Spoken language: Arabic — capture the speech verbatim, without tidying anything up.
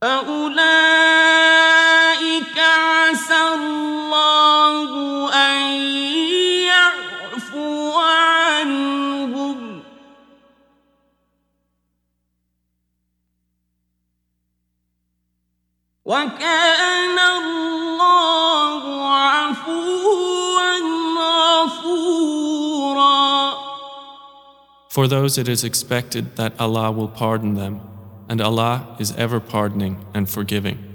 فأولئك عسى الله أن يعفو عنهم وكان الله عفوا غفورا. For those it is expected that Allah will pardon them, and Allah is ever pardoning and forgiving.